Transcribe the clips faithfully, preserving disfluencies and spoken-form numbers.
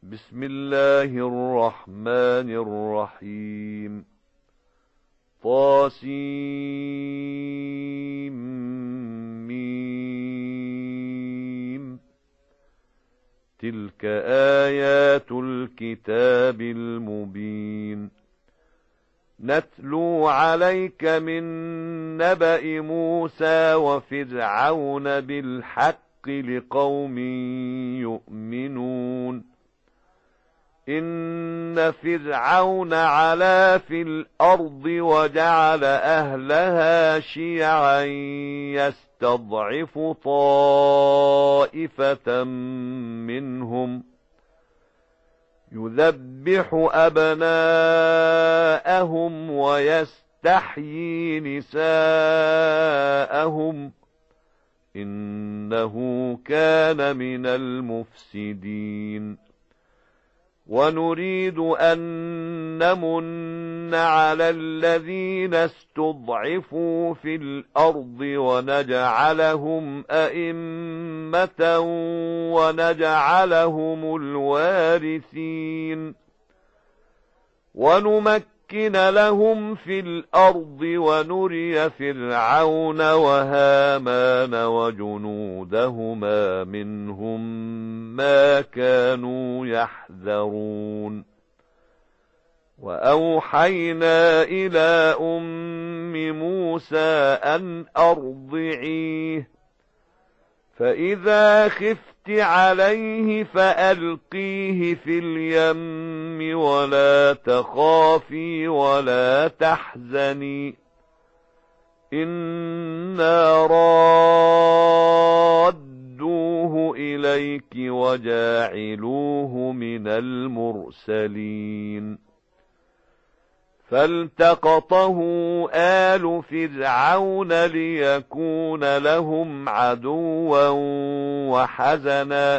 بسم الله الرحمن الرحيم. طاسيم. تلك آيات الكتاب المبين. نتلو عليك من نبأ موسى وفرعون بالحق لقوم يؤمنون. إن فرعون علا في الأرض وجعل أهلها شيعا يستضعف طائفة منهم يذبح أبناءهم ويستحيي نساءهم إنه كان من المفسدين. ونريد أن نمن على الذين استضعفوا في الأرض ونجعلهم أئمة ونجعلهم الوارثين ونمكن لهم في الأرض ونري فرعون وهامان وجنودهما منهم ما كانوا يحذرون. وأوحينا إلى أم موسى أن أرضعيه فإذا خفت عليه فألقيه في اليم ولا تخافي ولا تحزني إنا رادوه إليك وجاعلوه من المرسلين. فالتقطه آل فرعون ليكون لهم عدوا وحزنا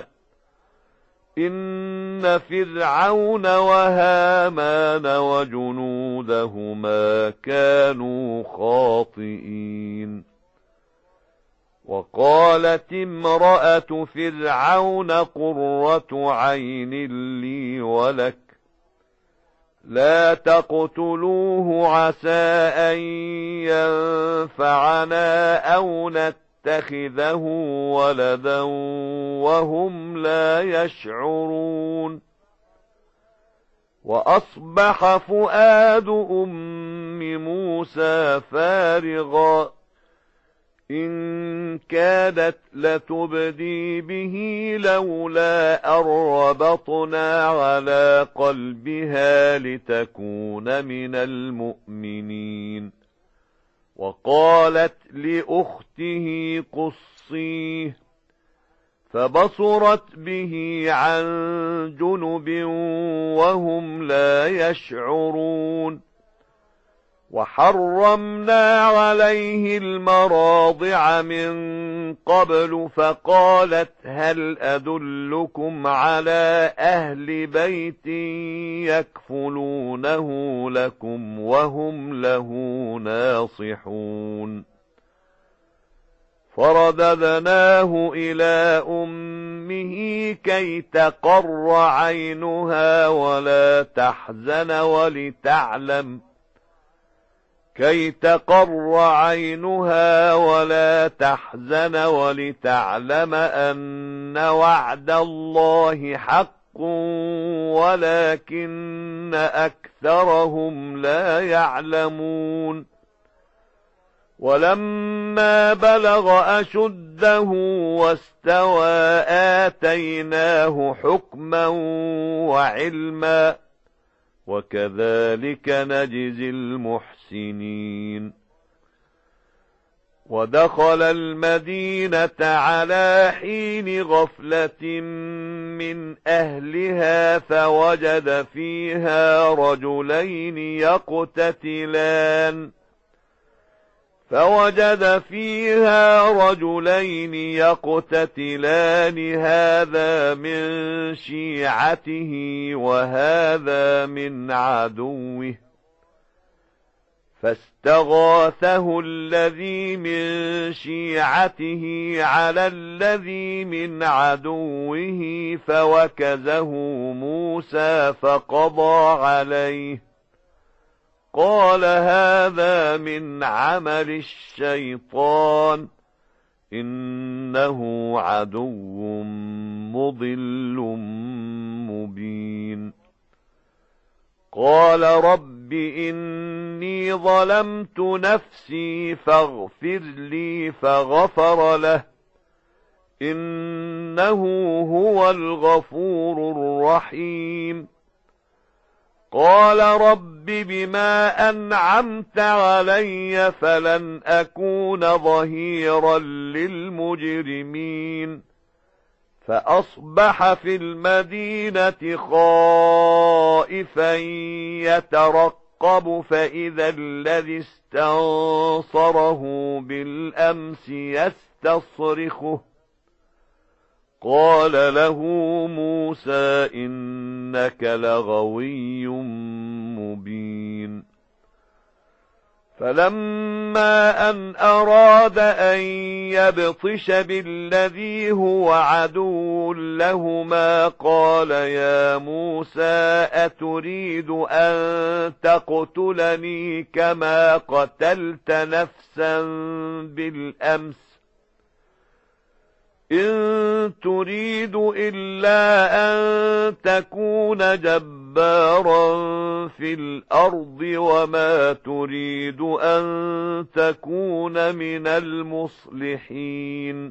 إن فرعون وهامان وجنودهما كانوا خاطئين. وقالت امرأة فرعون قرة عين لي ولك لا تقتلوه عسى أن ينفعنا أو نتخذه ولدا وهم لا يشعرون. وأصبح فؤاد أم موسى فارغا إن كادت لتبدي به لولا أن ربطنا على قلبها لتكون من المؤمنين. وقالت لأخته قصيه فبصرت به عن جنب وهم لا يشعرون. وحرمنا عليه المراضع من قبل فقالت هل أدلكم على أهل بيت يكفلونه لكم وهم له ناصحون. فرددناه إلى أمه كي تقر عينها ولا تحزن ولتعلم كي تقر عينها ولا تحزن ولتعلم أن وعد الله حق ولكن أكثرهم لا يعلمون. ولما بلغ أشده واستوى آتيناه حكما وعلما وكذلك نجزي المحسنين. ودخل المدينة على حين غفلة من أهلها فوجد فيها رجلين يقتتلان فوجد فيها رجلين يقتتلان هذا من شيعته وهذا من عدوه فاستغاثه الذي من شيعته على الذي من عدوه فوكزه موسى فقضى عليه قال هذا من عمل الشيطان إنه عدو مضل مبين قال رب إني ظلمت نفسي فاغفر لي فغفر له إنه هو الغفور الرحيم قال رب بما أنعمت علي فلن أكون ظهيرا للمجرمين فأصبح في المدينة خائفا يترقب فإذا الذي استنصره بالأمس يستصرخه قال له موسى إنك لغوي مبين فلما أن أراد أن يبطش بالذي هو عدو لهما قال يا موسى أتريد أن تقتلني كما قتلت نفسا بالأمس إن تريد إلا أن تكون جبارا في الأرض وما تريد أن تكون من المصلحين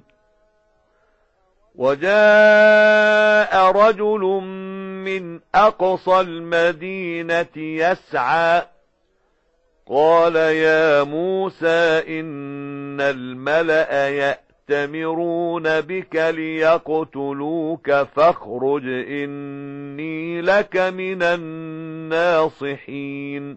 وجاء رجل من أقصى المدينة يسعى قال يا موسى إن الملأ يأتي يأتمرون بك ليقتلوك فاخرج إني لك من الناصحين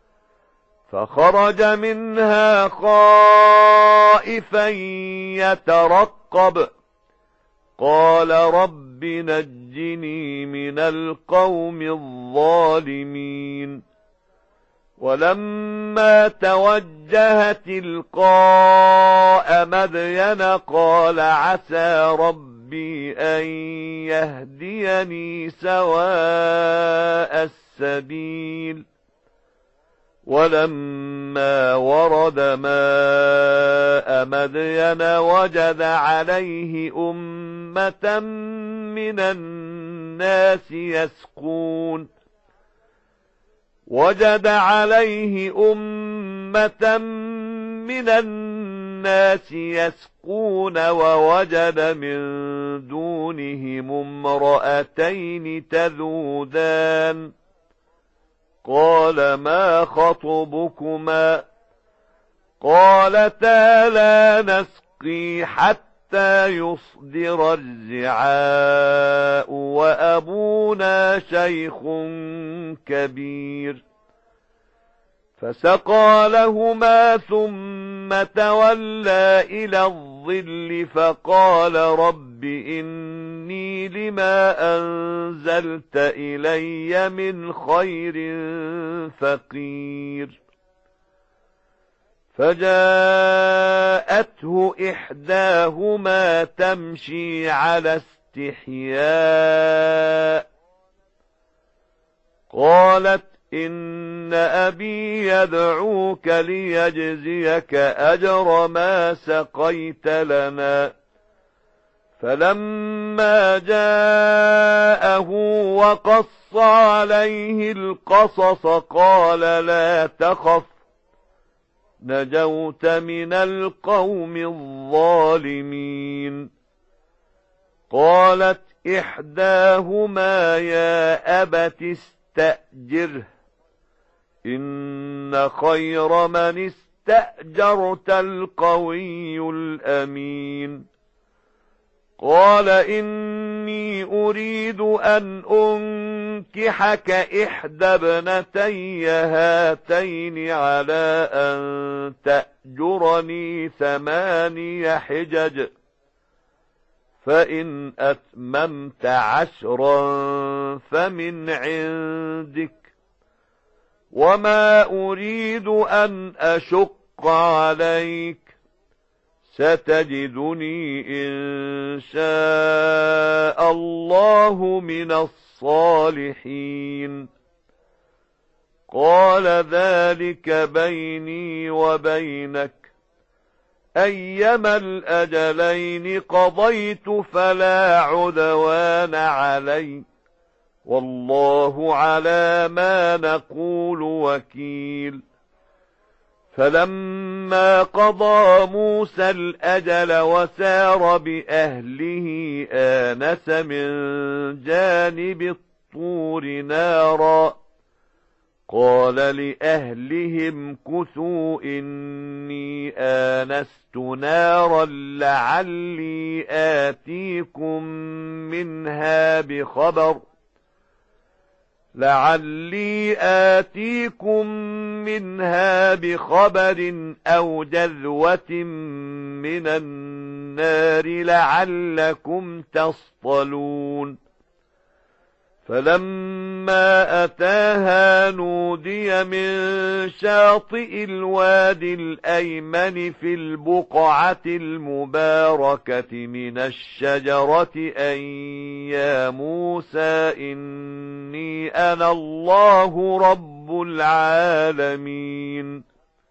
فخرج منها خائفا يترقب قال رب نجني من القوم الظالمين ولما توجه تلقاء مدين قال عسى ربي أن يهديني سواء السبيل ولما ورد ماء مدين وجد عليه أمة من الناس يسقون وجد عليه أمة من الناس يسقون ووجد من دونهم امرأتين تذودان قال ما خطبكما قالتا لا نسقي حتى يصدر الرعاء وأبونا شيخ كبير فسقى لهما ثم تولى إلى الظل فقال رب إني لما أنزلت إلي من خير فقير فجاءته إحداهما تمشي على استحياء قالت إن أبي يدعوك ليجزيك أجر ما سقيت لنا فلما جاءه وقص عليه القصص قال لا تخف نجوت من القوم الظالمين قالت إحداهما يا أبت استأجره إن خير من استأجرت القوي الأمين قال إني أريد أن أنكحك إحدى ابنتي هاتين على أن تأجرني ثماني حجج فإن أتممت عشرا فمن عندك وما أريد أن أشق عليك ستجدني إن شاء الله من الصالحين قال ذلك بيني وبينك أيما الأجلين قضيت فلا عدوان علي والله على ما نقول وكيل فلما قضى موسى الأجل وسار بأهله آنس من جانب الطور نارا قال لأهلهم كثوا إني آنست نارا لعلي آتيكم منها بخبر لعلي آتيكم منها بخبر أو جذوة من النار لعلكم تصطلون فلما أتاها نودي من شاطئ الوادي الأيمن في البقعة المباركة من الشجرة أن يا موسى إني أنا الله رب العالمين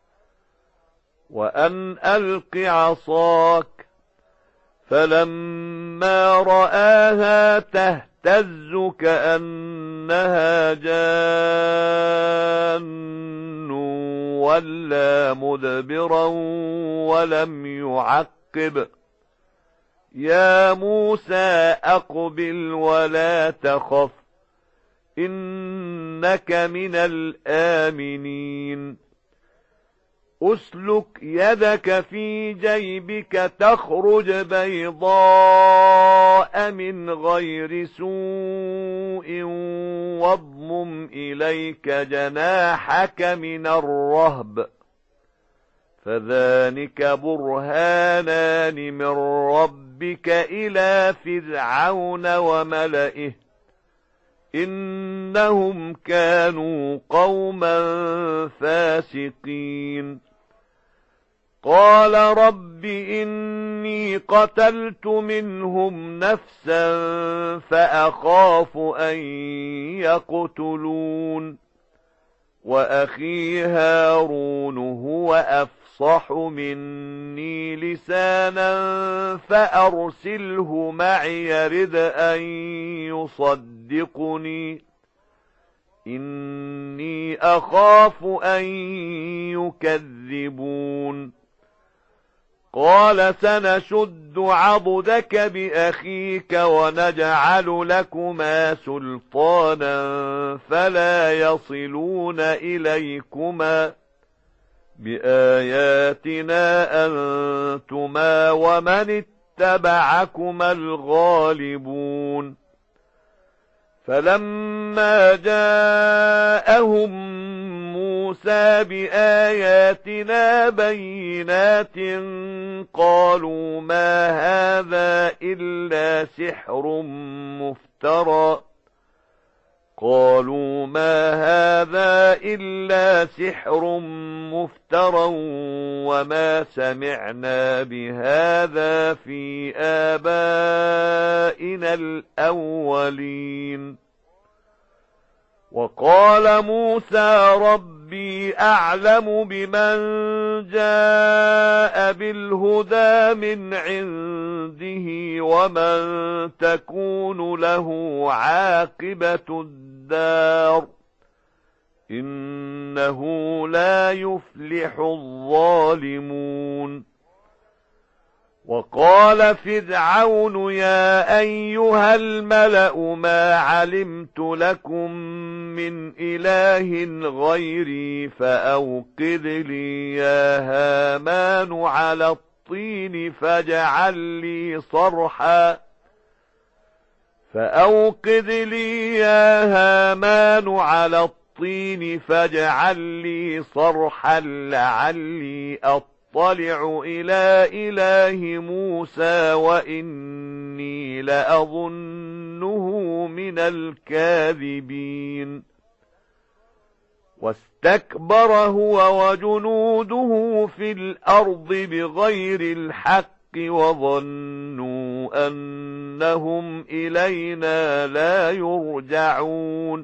وأن ألق عصاك فلما رآها تهتز تهتز كأنها جان ولا مدبرا ولم يعقب يا موسى أقبل ولا تخف إنك من الآمنين أسلك يدك في جيبك تخرج بيضاء من غير سوء واضمم إليك جناحك من الرهب فذلك برهانان من ربك إلى فرعون وملئه إنهم كانوا قوما فاسقين قال رب إني قتلت منهم نفسا فأخاف أن يقتلون وأخي هارون هو أفصح مني لسانا فأرسله معي يرد أن يصدقني إني أخاف أن يكذبون قال سنشد عضدك بأخيك ونجعل لكما سلطانا فلا يصلون إليكما بآياتنا أنتما ومن اتبعكما الغالبون فلما جاءهم موسى بآياتنا بينات قالوا ما هذا إلا سحر مفترى قالوا ما هذا إلا سحر مفترى وما سمعنا بهذا في آبائنا الأولين وقال موسى ربي أعلم بمن جاء بالهدى من عنده ومن تكون له عاقبة الدار إنه لا يفلح الظالمون وقال فرعون يا أيها الملأ ما علمت لكم من إله غيري فأوقد لي يا هامان على الطين فاجعل لي صرحا فأوقد لي يا هامان على الطين فاجعل لي صرحا لعلي أطلع اطلع إلى إله موسى وإني لأظنه من الكاذبين واستكبر هو وجنوده في الأرض بغير الحق وظنوا أنهم إلينا لا يرجعون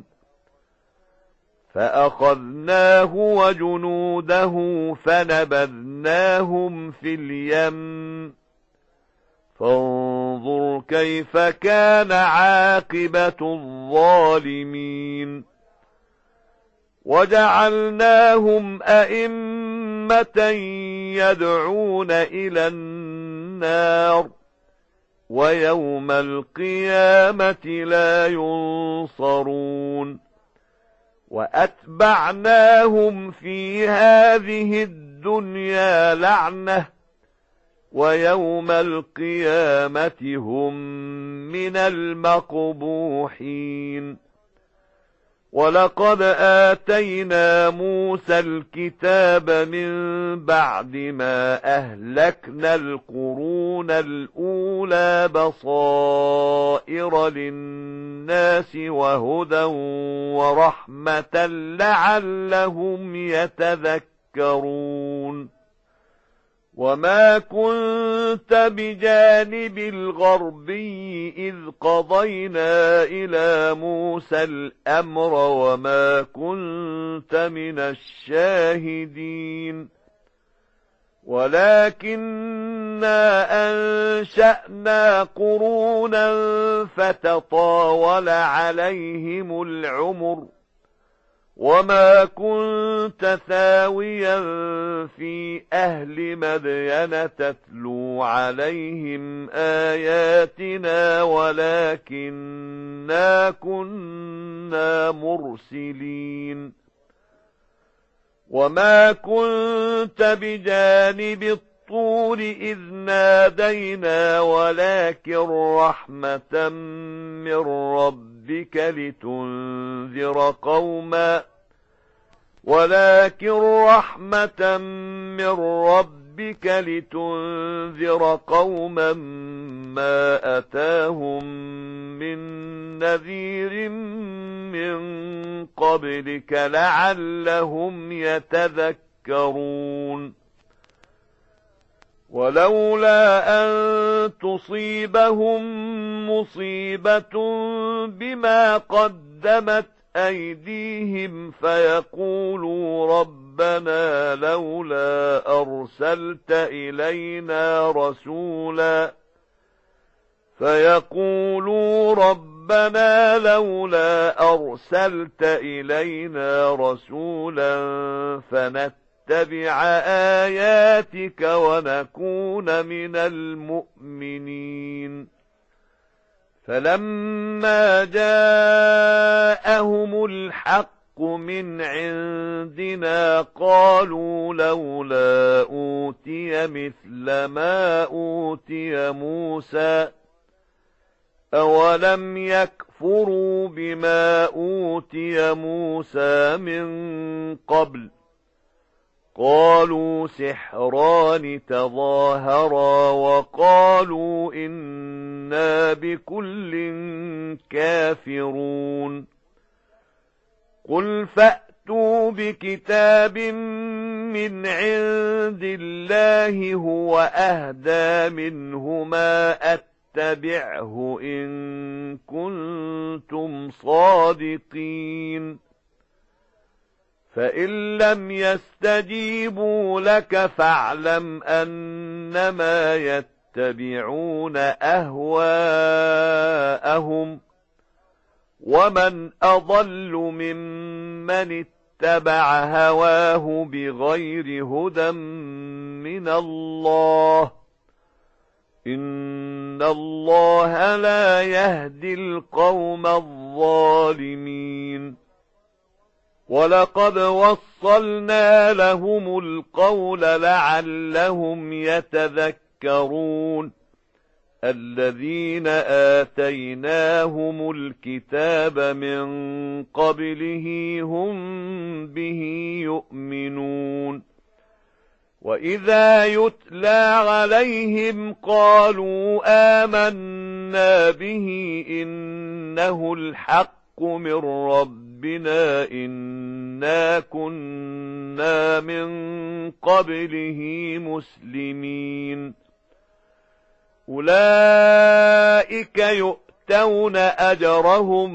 فأخذناه وجنوده فنبذناهم في اليم فانظر كيف كان عاقبة الظالمين وجعلناهم أئمة يدعون إلى النار ويوم القيامة لا ينصرون وأتبعناهم في هذه الدنيا لعنة ويوم القيامة هم من المقبوحين ولقد آتينا موسى الكتاب من بعد ما أهلكنا القرون الأولى بصائر للناس وهدى ورحمة لعلهم يتذكرون وما كنت بجانب الغربي إذ قضينا إلى موسى الأمر وما كنت من الشاهدين ولكننا أنشأنا قرونا فتطاول عليهم العمر وما كنت ثاويا في أهل مدين تتلو عليهم آياتنا ولكننا كنا مرسلين وما كنت بجانب الطور إذ نادينا ولكن رحمة من ربك لتنذر قوما ولكن رحمة من ربك لتنذر قوما ما أتاهم من نذير من قبلك لعلهم يتذكرون ولولا أن تصيبهم مصيبة بما قدمت أيديهم فيقولوا ربنا لولا أرسلت إلينا رسولا فيقولوا ربنا لولا أرسلت إلينا رسولا فنتبع آياتك ونكون من المؤمنين فلما جاءهم الحق من عندنا قالوا لولا أوتي مثل ما أوتي موسى أولم يكفروا بما أوتي موسى من قبل قالوا سحران تظاهرا وقالوا إنا بكل كافرون قل فأتوا بكتاب من عند الله هو أهدى منهما أتبعه إن كنتم صادقين فإن لم يستجيبوا لك فاعلم أنما يتبعون أهواءهم ومن أضل ممن اتبع هواه بغير هدى من الله إن الله لا يهدي القوم الظالمين ولقد وصلنا لهم القول لعلهم يتذكرون الذين آتيناهم الكتاب من قبله هم به يؤمنون وإذا يتلى عليهم قالوا آمنا به إنه الحق من ربنا إنا كنا من قبله مسلمين أولئك يؤتون أجرهم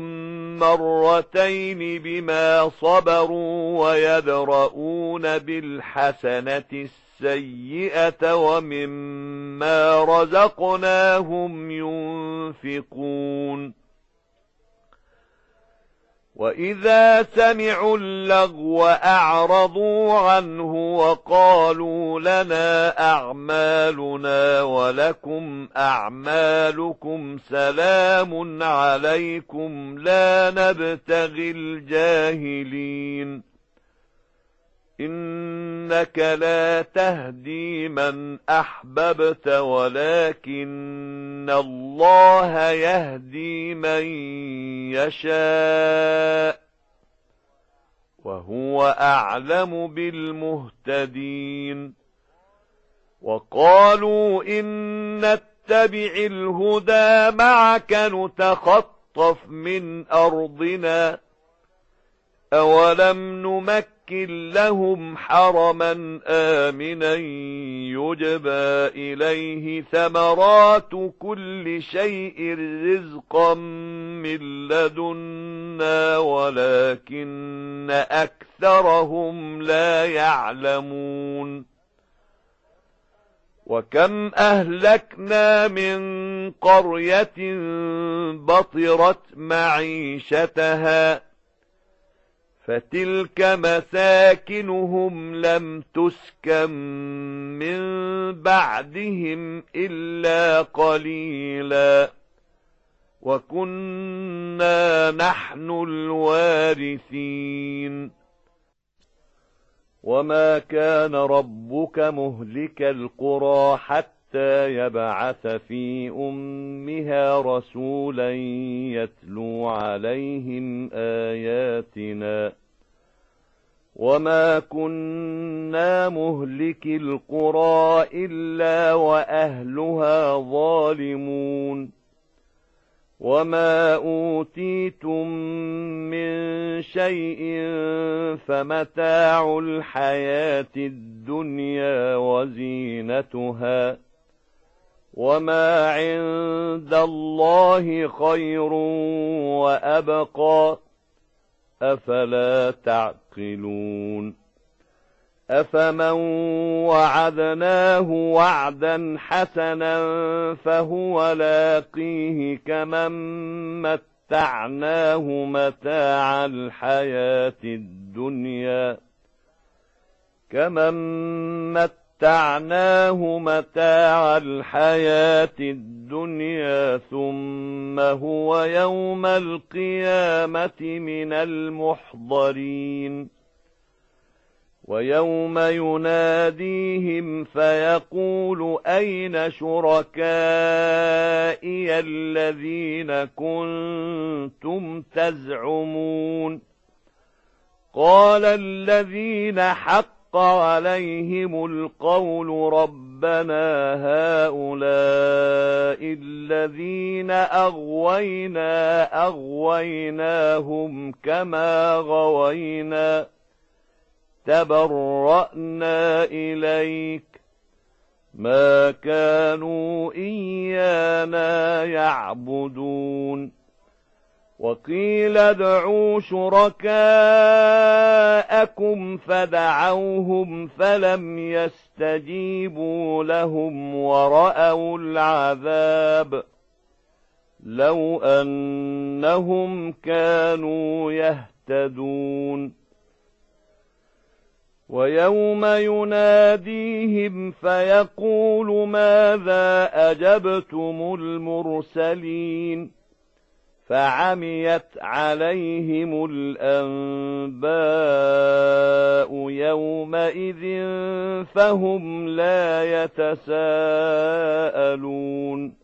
مرتين بما صبروا ويدرؤون بالحسنة السيئة ومما رزقناهم ينفقون وإذا سمعوا اللغو أعرضوا عنه وقالوا لنا أعمالنا ولكم أعمالكم سلام عليكم لا نبتغي الجاهلين إنك لا تهدي من أحببت ولكن الله يهدي من يشاء وهو أعلم بالمهتدين وقالوا إن نتبع الهدى معك نتخطف من أرضنا أولم نمكن لهم حرما آمنا يجبى إليه ثمرات كل شيء رزقا من لدنا ولكن أكثرهم لا يعلمون وكم أهلكنا من قرية بطرت معيشتها فتلك مساكنهم لم تسكن من بعدهم إلا قليلا وكنا نحن الوارثين وما كان ربك مهلك القرى حتى يبعث في أمها رسولا يتلو عليهم آياتنا وما كنا مهلك القرى إلا وأهلها ظالمون وما أوتيتم من شيء فمتاع الحياة الدنيا وزينتها وما عند الله خير وأبقى أفلا تعقلون أفمن وعدناه وعدا حسنا فهو لاقيه كمن متعناه متاع الحياة الدنيا كمن متعناه متاع الحياة الدنيا ثم هو يوم القيامة من المحضرين ويوم يناديهم فيقول أين شركائي الذين كنتم تزعمون قال الذين حق عليهم القول ربنا هؤلاء الذين أغوينا أغويناهم كما غوينا تبرأنا إليك ما كانوا إيانا يعبدون وقيل ادعوا شركاءكم فدعوهم فلم يستجيبوا لهم ورأوا العذاب لو أنهم كانوا يهتدون ويوم يناديهم فيقول ماذا أجبتم المرسلين فعميت عليهم الأنباء يومئذ فهم لا يتساءلون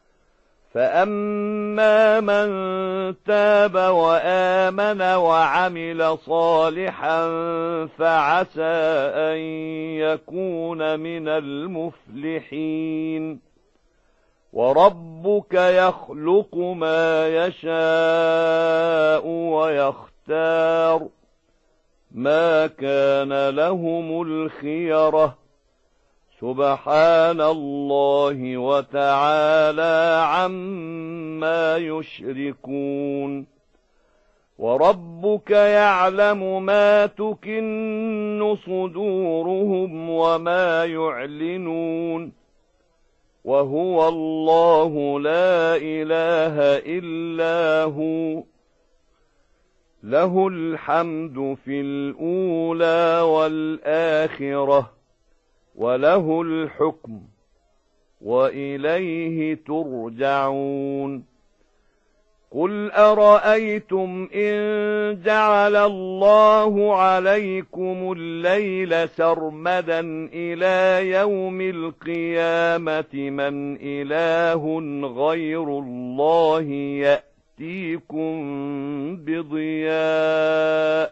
فأما من تاب وآمن وعمل صالحا فعسى أن يكون من المفلحين وربك يخلق ما يشاء ويختار ما كان لهم الخيرة سبحان الله وتعالى عما يشركون وربك يعلم ما تكن صدورهم وما يعلنون وهو الله لا إله إلا هو له الحمد في الأولى والآخرة وله الحكم وإليه ترجعون قل أرأيتم إن جعل الله عليكم الليل سرمدا إلى يوم القيامة من إله غير الله يأتيكم بضياء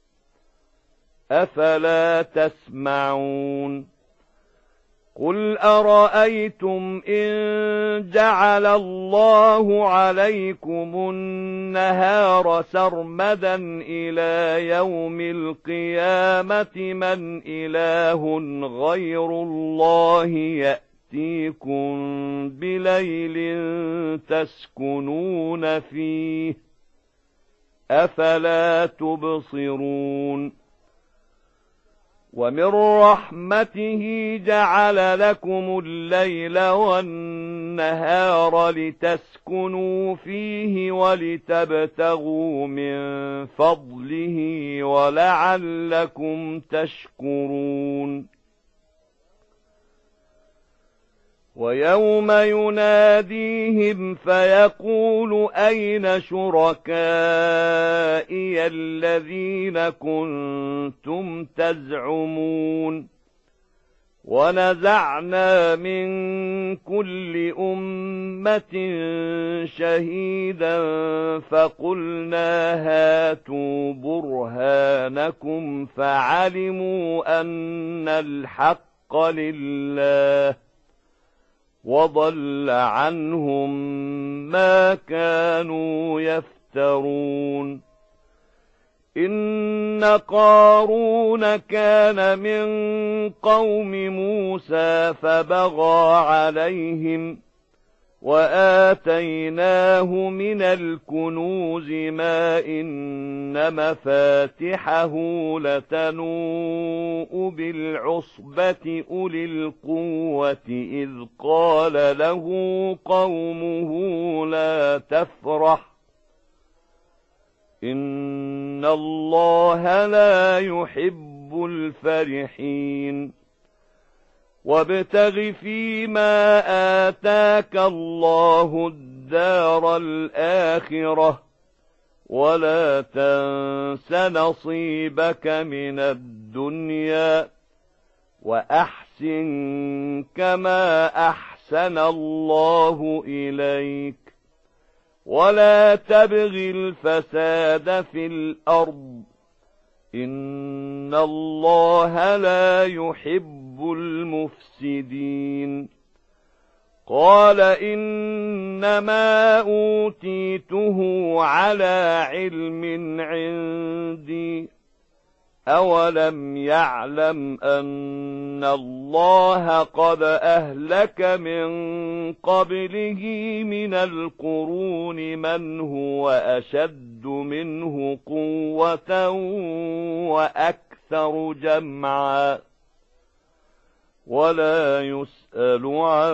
أفلا تسمعون قل أرأيتم إن جعل الله عليكم النهار سرمدا إلى يوم القيامة من إله غير الله يأتيكم بليل تسكنون فيه أفلا تبصرون ومن رحمته جعل لكم الليل والنهار لتسكنوا فيه ولتبتغوا من فضله ولعلكم تشكرون ويوم يناديهم فيقول أين شركائي الذين كنتم تزعمون ونزعنا من كل أمة شهيدا فقلنا هاتوا برهانكم فعلموا أن الحق لله وضل عنهم ما كانوا يفترون إن قارون كان من قوم موسى فبغى عليهم وآتيناه من الكنوز ما إن مفاتحه لتنوء بالعصبة أولي القوة إذ قال له قومه لا تفرح إن الله لا يحب الفرحين وابتغ فيما آتاك الله الدار الآخرة ولا تنس نصيبك من الدنيا وأحسن كما أحسن الله إليك ولا تبغ الفساد في الأرض إن الله لا يحب المفسدين قال إنما أوتيته على علم عندي أولم يعلم أن الله قد أهلك من قبله من القرون من هو أشد منه قوة وأكثر جمعا ولا يسأل عن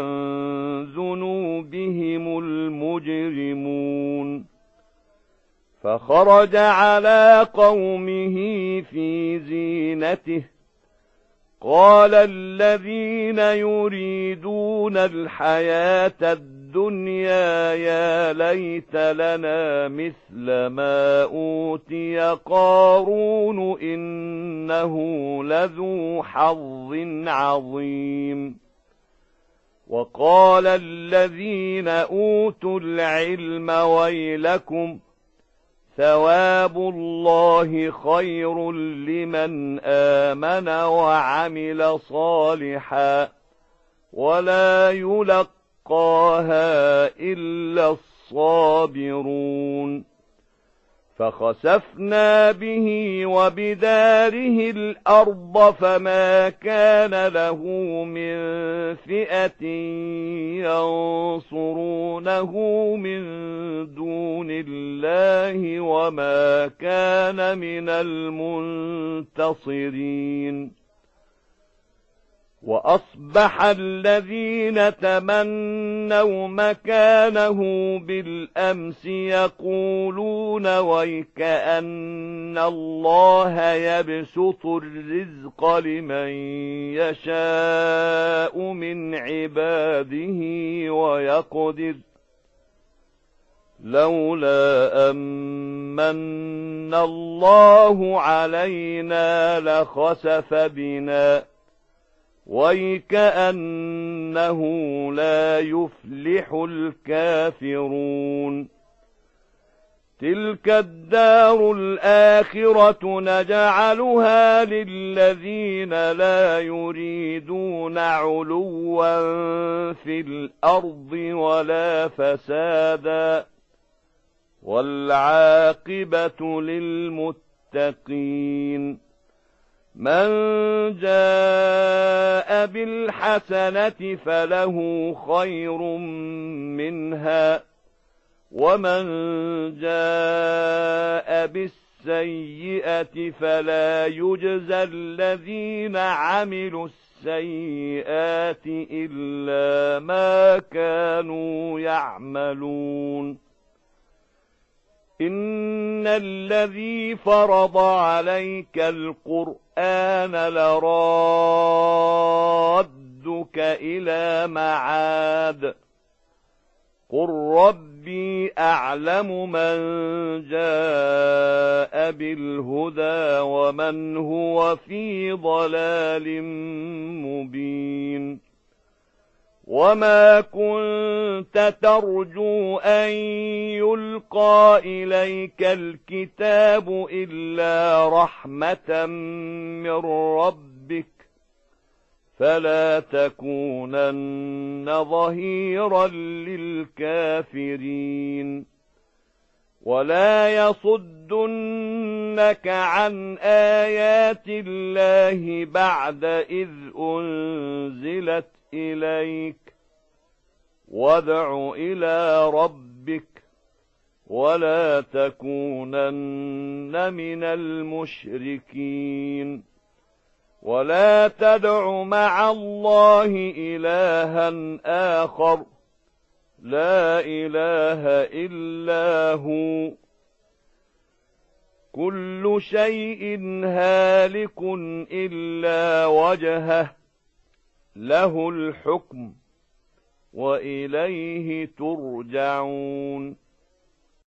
ذنوبهم المجرمون فخرج على قومه في زينته قال الذين يريدون الحياة الدنيا يا ليت لنا مثل ما أوتي قارون إنه لذو حظ عظيم وقال الذين أوتوا العلم ويلكم ثواب الله خير لمن آمن وعمل صالحا ولا يلقاها يلقاها إلا الصابرون فخسفنا به وبداره الأرض فما كان له من فئة ينصرونه من دون الله وما كان من المنتصرين وأصبح الذين تمنوا مكانه بالأمس يقولون ويكأن الله يبسط الرزق لمن يشاء من عباده ويقدر لولا أمن الله علينا لخسف بنا ويكأنه لا يفلح الكافرون تلك الدار الآخرة نجعلها للذين لا يريدون علوا في الأرض ولا فسادا والعاقبة للمتقين من جاء بالحسنة فله خير منها ومن جاء بالسيئة فلا يجزى الذين عملوا السيئات إلا ما كانوا يعملون إن الذي فرض عليك القرآن لرادك إلى معاد قل ربي أعلم من جاء بالهدى ومن هو في ضلال مبين وما كنت ترجو أن يلقى إليك الكتاب إلا رحمة من ربك فلا تكونن ظهيرا للكافرين ولا يصدنك عن آيات الله بعد إذ أنزلت إليك وادع إلى ربك ولا تكونن من المشركين ولا تدع مع الله إلها آخر لا إله إلا هو كل شيء هالك إلا وجهه له الحكم وإليه ترجعون